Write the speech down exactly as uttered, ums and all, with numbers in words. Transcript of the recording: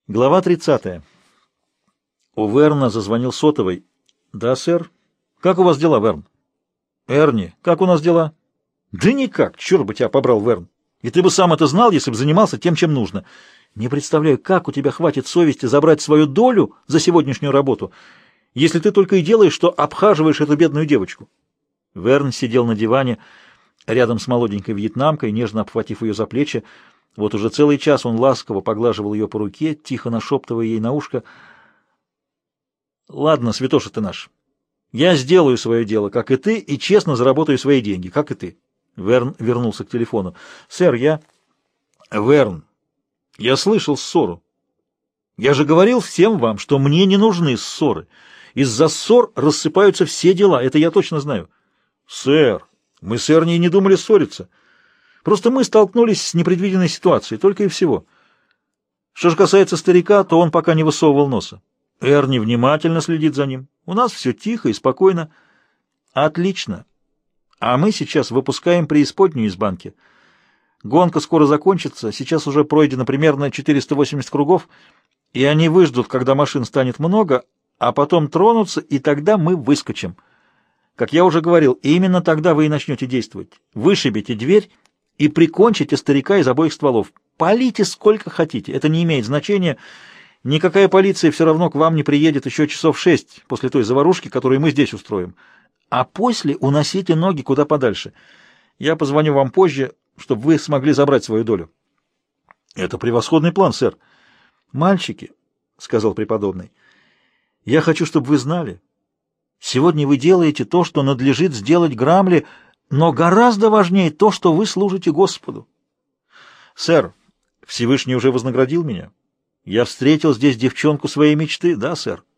Глава тридцатая. У Верна зазвонил сотовый. «Да, сэр. Как у вас дела, Верн?» «Эрни, как у нас дела?» «Да никак, черт бы тебя побрал, Верн. И ты бы сам это знал, если бы занимался тем, чем нужно. Не представляю, как у тебя хватит совести забрать свою долю за сегодняшнюю работу, если ты только и делаешь, что обхаживаешь эту бедную девочку». Верн сидел на диване рядом с молоденькой вьетнамкой, нежно обхватив ее за плечи. Вот уже целый час он ласково поглаживал ее по руке, тихо нашептывая ей на ушко: «Ладно, святоша ты наш, я сделаю свое дело, как и ты, и честно заработаю свои деньги, как и ты». Верн вернулся к телефону. «Сэр, я...» «Верн, я слышал ссору. Я же говорил всем вам, что мне не нужны ссоры. Из-за ссор рассыпаются все дела, это я точно знаю». «Сэр, мы с Эрни не думали ссориться. Просто мы столкнулись с непредвиденной ситуацией, только и всего. Что же касается старика, то он пока не высовывал носа. Эрни внимательно следит за ним. У нас все тихо и спокойно». «Отлично. А мы сейчас выпускаем преисподнюю из банки. Гонка скоро закончится, сейчас уже пройдено примерно четыреста восемьдесят кругов, и они выждут, когда машин станет много, а потом тронутся, и тогда мы выскочим. Как я уже говорил, именно тогда вы и начнете действовать. Вышибите дверь и прикончите старика из обоих стволов. Палите сколько хотите, это не имеет значения. Никакая полиция все равно к вам не приедет еще часов шесть после той заварушки, которую мы здесь устроим. А после уносите ноги куда подальше. Я позвоню вам позже, чтобы вы смогли забрать свою долю». «Это превосходный план, сэр». «Мальчики», — сказал преподобный, — «я хочу, чтобы вы знали, сегодня вы делаете то, что надлежит сделать Грамли, но гораздо важнее то, что вы служите Господу». «Сэр, Всевышний уже вознаградил меня. Я встретил здесь девчонку своей мечты, да, сэр?»